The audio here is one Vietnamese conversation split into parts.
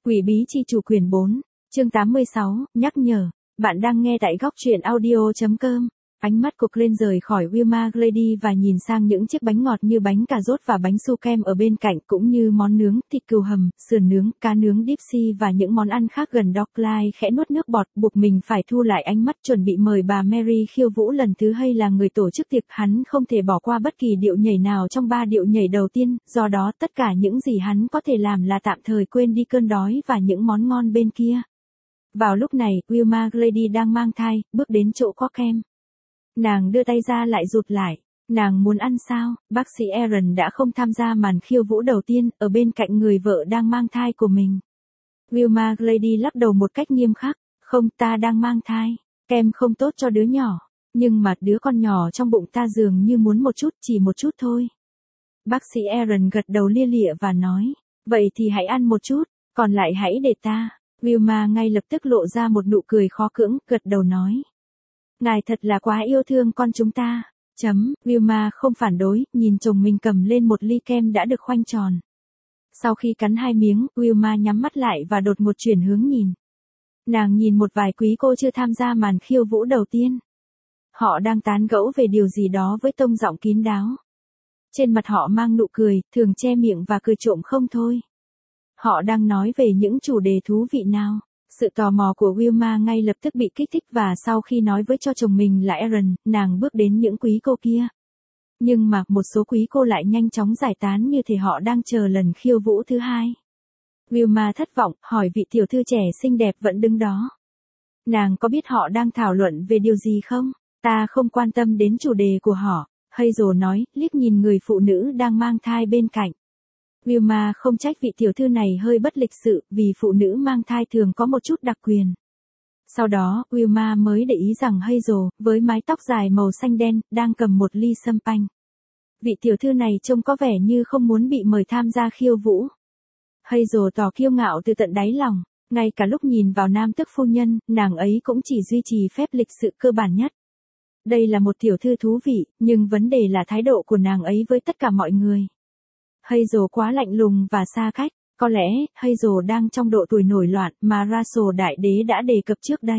Quỷ bí chi chủ quyển 4, chương 86, nhắc nhở. Bạn đang nghe tại góc truyện audio.com. Ánh mắt của Glenn rời khỏi Wilma Glady và nhìn sang những chiếc bánh ngọt như bánh cà rốt và bánh su kem ở bên cạnh, cũng như món nướng, thịt cừu hầm, sườn nướng, cá nướng Dipsy và những món ăn khác gần đó. Clyde khẽ nuốt nước bọt, buộc mình phải thu lại ánh mắt, chuẩn bị mời bà Mary khiêu vũ lần thứ hai. Là người tổ chức tiệc, hắn không thể bỏ qua bất kỳ điệu nhảy nào trong 3 điệu nhảy đầu tiên, do đó tất cả những gì hắn có thể làm là tạm thời quên đi cơn đói và những món ngon bên kia. Vào lúc này, Wilma Glady đang mang thai, bước đến chỗ có kem. Nàng đưa tay ra lại rụt lại. Nàng muốn ăn sao? Bác sĩ Aaron đã không tham gia màn khiêu vũ đầu tiên, ở bên cạnh người vợ đang mang thai của mình. Wilma Glady lắc đầu một cách nghiêm khắc. Không, ta đang mang thai. Kem không tốt cho đứa nhỏ. Nhưng mà đứa con nhỏ trong bụng ta dường như muốn một chút, chỉ một chút thôi. Bác sĩ Aaron gật đầu lia lịa và nói. Vậy thì hãy ăn một chút, còn lại hãy để ta. Wilma ngay lập tức lộ ra một nụ cười khó cưỡng, gật đầu nói. Ngài thật là quá yêu thương con chúng ta. Wilma không phản đối, nhìn chồng mình cầm lên một ly kem đã được khoanh tròn. Sau khi cắn 2 miếng, Wilma nhắm mắt lại và đột ngột chuyển hướng nhìn. Nàng nhìn một vài quý cô chưa tham gia màn khiêu vũ đầu tiên. Họ đang tán gẫu về điều gì đó với tông giọng kín đáo. Trên mặt họ mang nụ cười, thường che miệng và cười trộm không thôi. Họ đang nói về những chủ đề thú vị nào. Sự tò mò của Wilma ngay lập tức bị kích thích và sau khi nói với cho chồng mình là Aaron, nàng bước đến những quý cô kia. Nhưng mà một số quý cô lại nhanh chóng giải tán như thể họ đang chờ lần khiêu vũ thứ hai. Wilma thất vọng, hỏi vị tiểu thư trẻ xinh đẹp vẫn đứng đó. Nàng có biết họ đang thảo luận về điều gì không? Ta không quan tâm đến chủ đề của họ, Hazel nói, liếc nhìn người phụ nữ đang mang thai bên cạnh. Wilma không trách vị tiểu thư này hơi bất lịch sự, vì phụ nữ mang thai thường có một chút đặc quyền. Sau đó, Wilma mới để ý rằng Hazel, với mái tóc dài màu xanh đen, đang cầm một ly sâm panh. Vị tiểu thư này trông có vẻ như không muốn bị mời tham gia khiêu vũ. Hazel tỏ kiêu ngạo từ tận đáy lòng, ngay cả lúc nhìn vào nam tước phu nhân, nàng ấy cũng chỉ duy trì phép lịch sự cơ bản nhất. Đây là một tiểu thư thú vị, nhưng vấn đề là thái độ của nàng ấy với tất cả mọi người. Hazel quá lạnh lùng và xa cách, có lẽ Hazel đang trong độ tuổi nổi loạn mà Russell Đại Đế đã đề cập trước đây.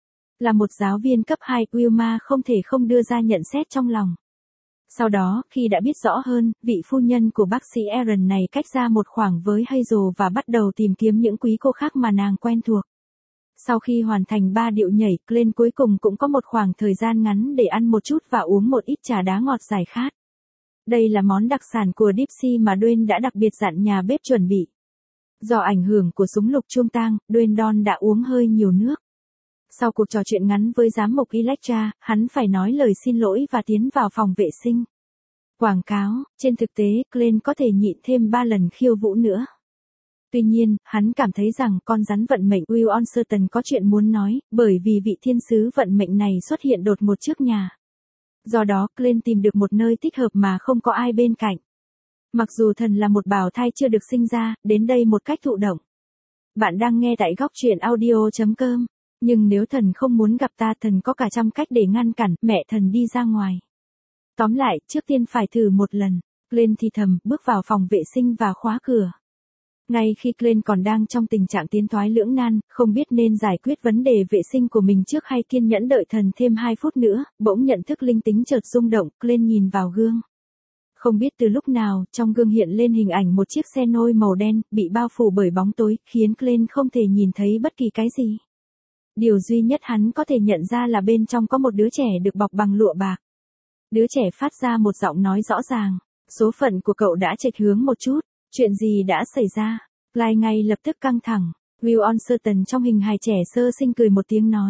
Là một giáo viên cấp 2, Wilma không thể không đưa ra nhận xét trong lòng. Sau đó, khi đã biết rõ hơn, vị phu nhân của bác sĩ Aaron này cách ra một khoảng với Hazel và bắt đầu tìm kiếm những quý cô khác mà nàng quen thuộc. Sau khi hoàn thành 3 điệu nhảy, Glenn cuối cùng cũng có một khoảng thời gian ngắn để ăn một chút và uống một ít trà đá ngọt giải khát. Đây là món đặc sản của Dipsy mà Dwayne đã đặc biệt dặn nhà bếp chuẩn bị. Do ảnh hưởng của súng lục chuông tang, Dwayne Don đã uống hơi nhiều nước. Sau cuộc trò chuyện ngắn với giám mục Electra, hắn phải nói lời xin lỗi và tiến vào phòng vệ sinh. Quảng cáo, trên thực tế, Glenn có thể nhịn thêm 3 lần khiêu vũ nữa. Tuy nhiên, hắn cảm thấy rằng con rắn vận mệnh Will Uncertain có chuyện muốn nói, bởi vì vị thiên sứ vận mệnh này xuất hiện đột ngột trước nhà. Do đó, Glenn tìm được một nơi thích hợp mà không có ai bên cạnh. Mặc dù thần là một bào thai chưa được sinh ra, đến đây một cách thụ động. Bạn đang nghe tại góc truyện audio.com. Nhưng nếu thần không muốn gặp ta, thần có cả trăm cách để ngăn cản mẹ thần đi ra ngoài. Tóm lại, trước tiên phải thử một lần. Glenn thì thầm, bước vào phòng vệ sinh và khóa cửa. Ngay khi Glenn còn đang trong tình trạng tiến thoái lưỡng nan, không biết nên giải quyết vấn đề vệ sinh của mình trước hay kiên nhẫn đợi thần thêm 2 phút nữa, bỗng nhận thức linh tính chợt rung động, Glenn nhìn vào gương. Không biết từ lúc nào, trong gương hiện lên hình ảnh một chiếc xe nôi màu đen, bị bao phủ bởi bóng tối, khiến Glenn không thể nhìn thấy bất kỳ cái gì. Điều duy nhất hắn có thể nhận ra là bên trong có một đứa trẻ được bọc bằng lụa bạc. Đứa trẻ phát ra một giọng nói rõ ràng. Số phận của cậu đã chệch hướng một chút. Chuyện gì đã xảy ra? Clyde ngay lập tức căng thẳng. Will Uncertain trong hình hài trẻ sơ sinh cười một tiếng nói.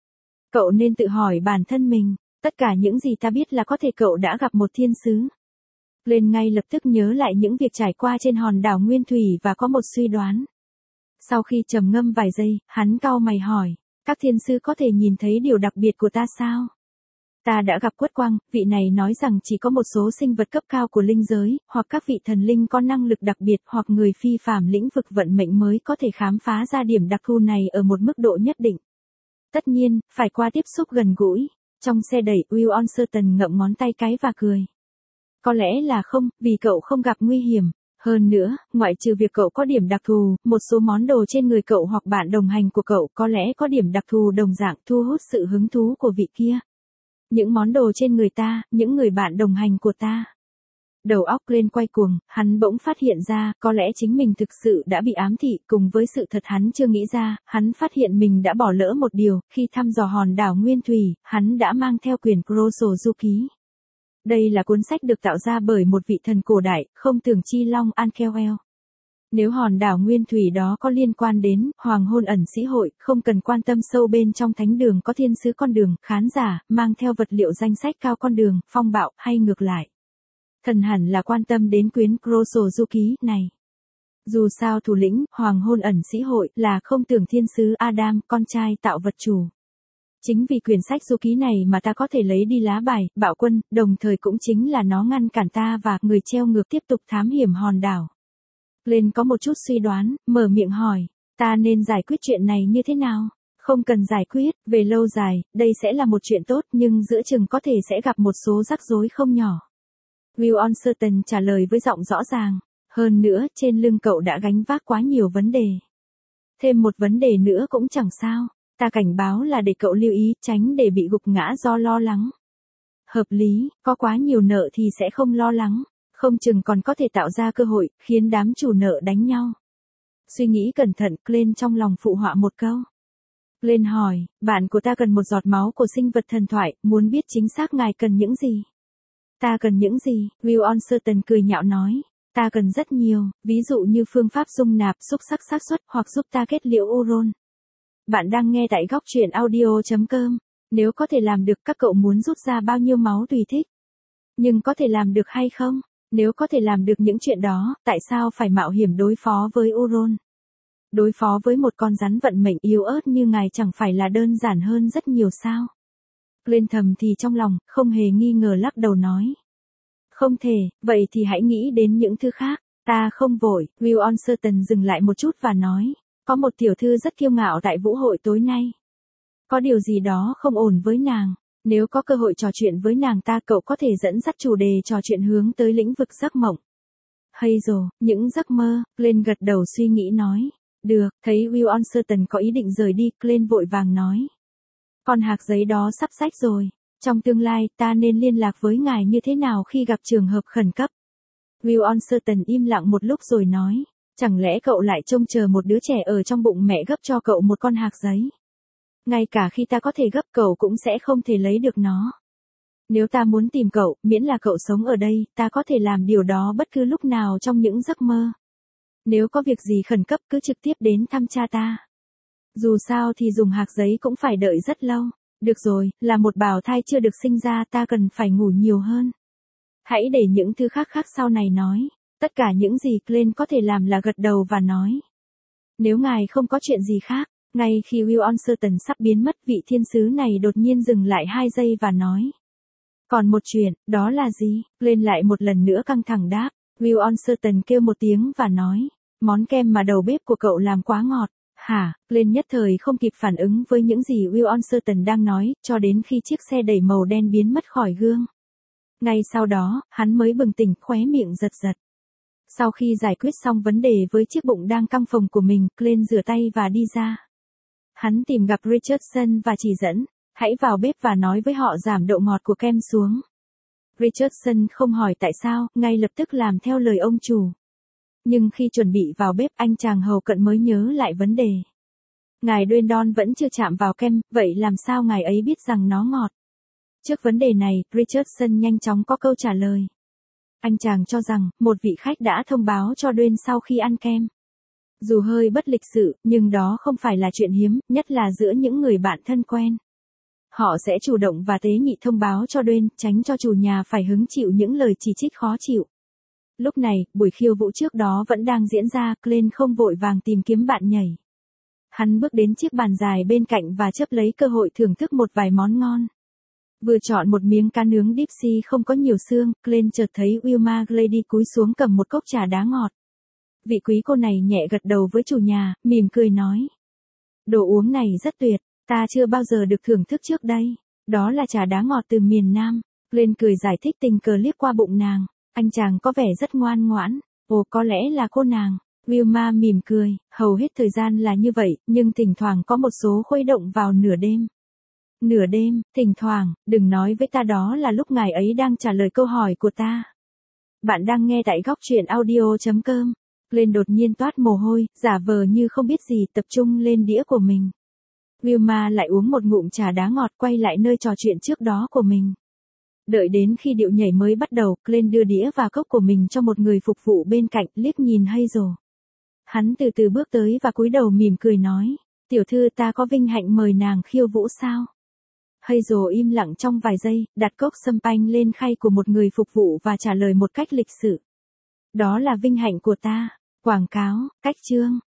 Cậu nên tự hỏi bản thân mình. Tất cả những gì ta biết là có thể cậu đã gặp một thiên sứ. Glenn ngay lập tức nhớ lại những việc trải qua trên hòn đảo Nguyên Thủy và có một suy đoán. Sau khi trầm ngâm vài giây, hắn cau mày hỏi. Các thiên sứ có thể nhìn thấy điều đặc biệt của ta sao? Ta đã gặp Quất Quang, vị này nói rằng chỉ có một số sinh vật cấp cao của linh giới, hoặc các vị thần linh có năng lực đặc biệt hoặc người phi phàm lĩnh vực vận mệnh mới có thể khám phá ra điểm đặc thù này ở một mức độ nhất định. Tất nhiên, phải qua tiếp xúc gần gũi. Trong xe đẩy, Will Uncertain ngậm ngón tay cái và cười. Có lẽ là không, vì cậu không gặp nguy hiểm. Hơn nữa, ngoại trừ việc cậu có điểm đặc thù, một số món đồ trên người cậu hoặc bạn đồng hành của cậu có lẽ có điểm đặc thù đồng dạng thu hút sự hứng thú của vị kia. Những món đồ trên người ta, những người bạn đồng hành của ta. Đầu óc lên quay cuồng, hắn bỗng phát hiện ra, có lẽ chính mình thực sự đã bị ám thị, cùng với sự thật hắn chưa nghĩ ra, hắn phát hiện mình đã bỏ lỡ một điều, khi thăm dò hòn đảo Nguyên Thủy, hắn đã mang theo quyển Kurosozuki. Đây là cuốn sách được tạo ra bởi một vị thần cổ đại, không tưởng chi Long Ankewell. Nếu hòn đảo Nguyên Thủy đó có liên quan đến hoàng hôn ẩn sĩ hội, không cần quan tâm sâu bên trong thánh đường có thiên sứ con đường, khán giả, mang theo vật liệu danh sách cao con đường, phong bạo, hay ngược lại. Thần hẳn là quan tâm đến quyển Kurosozuki này. Dù sao thủ lĩnh, hoàng hôn ẩn sĩ hội, là không tưởng thiên sứ Adam, con trai tạo vật chủ. Chính vì quyển sách du ký này mà ta có thể lấy đi lá bài, bạo quân, đồng thời cũng chính là nó ngăn cản ta và người treo ngược tiếp tục thám hiểm hòn đảo. Lên có một chút suy đoán, mở miệng hỏi, ta nên giải quyết chuyện này như thế nào? Không cần giải quyết, về lâu dài, đây sẽ là một chuyện tốt nhưng giữa chừng có thể sẽ gặp một số rắc rối không nhỏ. Will Uncertain trả lời với giọng rõ ràng, hơn nữa trên lưng cậu đã gánh vác quá nhiều vấn đề. Thêm một vấn đề nữa cũng chẳng sao. Ta cảnh báo là để cậu lưu ý, tránh để bị gục ngã do lo lắng. Hợp lý, có quá nhiều nợ thì sẽ không lo lắng, không chừng còn có thể tạo ra cơ hội, khiến đám chủ nợ đánh nhau. Suy nghĩ cẩn thận, Glenn trong lòng phụ họa một câu. Glenn hỏi, bạn của ta cần một giọt máu của sinh vật thần thoại, muốn biết chính xác ngài cần những gì? Ta cần những gì? Will Uncertain cười nhạo nói. Ta cần rất nhiều, ví dụ như phương pháp dung nạp xúc sắc xác suất hoặc giúp ta kết liễu Uron. Bạn đang nghe tại góc truyện audio.com. Nếu có thể làm được các cậu muốn rút ra bao nhiêu máu tùy thích. Nhưng có thể làm được hay không? Nếu có thể làm được những chuyện đó, tại sao phải mạo hiểm đối phó với Uron? Đối phó với một con rắn vận mệnh yếu ớt như ngài chẳng phải là đơn giản hơn rất nhiều sao? Lên thầm thì trong lòng, không hề nghi ngờ lắc đầu nói. Không thể, vậy thì hãy nghĩ đến những thứ khác. Ta không vội, Will Uncertain dừng lại một chút và nói. Có một tiểu thư rất kiêu ngạo tại vũ hội tối nay. Có điều gì đó không ổn với nàng. Nếu có cơ hội trò chuyện với nàng ta, cậu có thể dẫn dắt chủ đề trò chuyện hướng tới lĩnh vực giấc mộng. Hay rồi, những giấc mơ, Glenn gật đầu suy nghĩ nói. Được, thấy Will Uncertain có ý định rời đi, Glenn vội vàng nói. Con hạc giấy đó sắp xách rồi. Trong tương lai, ta nên liên lạc với ngài như thế nào khi gặp trường hợp khẩn cấp? Will Uncertain im lặng một lúc rồi nói. Chẳng lẽ cậu lại trông chờ một đứa trẻ ở trong bụng mẹ gấp cho cậu một con hạc giấy? Ngay cả khi ta có thể gấp cậu cũng sẽ không thể lấy được nó. Nếu ta muốn tìm cậu, miễn là cậu sống ở đây, ta có thể làm điều đó bất cứ lúc nào trong những giấc mơ. Nếu có việc gì khẩn cấp cứ trực tiếp đến thăm cha ta. Dù sao thì dùng hạc giấy cũng phải đợi rất lâu. Được rồi, là một bào thai chưa được sinh ra, ta cần phải ngủ nhiều hơn. Hãy để những thứ khác sau này nói. Tất cả những gì Glenn có thể làm là gật đầu và nói. Nếu ngài không có chuyện gì khác, ngay khi Will Uncertain sắp biến mất, vị thiên sứ này đột nhiên dừng lại 2 giây và nói. Còn một chuyện, đó là gì? Glenn lại một lần nữa căng thẳng đáp. Will Uncertain kêu một tiếng và nói. Món kem mà đầu bếp của cậu làm quá ngọt. Hả? Glenn nhất thời không kịp phản ứng với những gì Will Uncertain đang nói, cho đến khi chiếc xe đẩy màu đen biến mất khỏi gương. Ngay sau đó, hắn mới bừng tỉnh, khóe miệng giật giật. Sau khi giải quyết xong vấn đề với chiếc bụng đang căng phồng của mình, Glenn rửa tay và đi ra. Hắn tìm gặp Richardson và chỉ dẫn, hãy vào bếp và nói với họ giảm độ ngọt của kem xuống. Richardson không hỏi tại sao, ngay lập tức làm theo lời ông chủ. Nhưng khi chuẩn bị vào bếp, anh chàng hầu cận mới nhớ lại vấn đề. Ngài Dwendon vẫn chưa chạm vào kem, vậy làm sao ngài ấy biết rằng nó ngọt? Trước vấn đề này, Richardson nhanh chóng có câu trả lời. Anh chàng cho rằng, một vị khách đã thông báo cho Dwayne sau khi ăn kem. Dù hơi bất lịch sự, nhưng đó không phải là chuyện hiếm, nhất là giữa những người bạn thân quen. Họ sẽ chủ động và tế nhị thông báo cho Dwayne, tránh cho chủ nhà phải hứng chịu những lời chỉ trích khó chịu. Lúc này, buổi khiêu vũ trước đó vẫn đang diễn ra, Glenn không vội vàng tìm kiếm bạn nhảy. Hắn bước đến chiếc bàn dài bên cạnh và chấp lấy cơ hội thưởng thức một vài món ngon. Vừa chọn một miếng cá nướng Dipsy không có nhiều xương, Glenn chợt thấy Wilma Glady cúi xuống cầm một cốc trà đá ngọt. Vị quý cô này nhẹ gật đầu với chủ nhà, mỉm cười nói. Đồ uống này rất tuyệt, ta chưa bao giờ được thưởng thức trước đây. Đó là trà đá ngọt từ miền Nam. Glenn cười giải thích, tình cờ liếc qua bụng nàng. Anh chàng có vẻ rất ngoan ngoãn. Ồ, có lẽ là cô nàng. Wilma mỉm cười, hầu hết thời gian là như vậy, nhưng thỉnh thoảng có một số khuấy động vào nửa đêm. Nửa đêm, thỉnh thoảng, đừng nói với ta đó là lúc ngài ấy đang trả lời câu hỏi của ta. Bạn đang nghe tại góc truyện audio.com. Glenn đột nhiên toát mồ hôi, giả vờ như không biết gì, tập trung lên đĩa của mình. Wilma lại uống một ngụm trà đá ngọt, quay lại nơi trò chuyện trước đó của mình. Đợi đến khi điệu nhảy mới bắt đầu, Glenn đưa đĩa và cốc của mình cho một người phục vụ bên cạnh, liếc nhìn Hazel. Hắn từ từ bước tới và cúi đầu mỉm cười nói, tiểu thư, ta có vinh hạnh mời nàng khiêu vũ sao? Hazel im lặng trong vài giây, đặt cốc champagne lên khay của một người phục vụ và trả lời một cách lịch sự. Đó là vinh hạnh của ta. Quảng cáo, cách chương.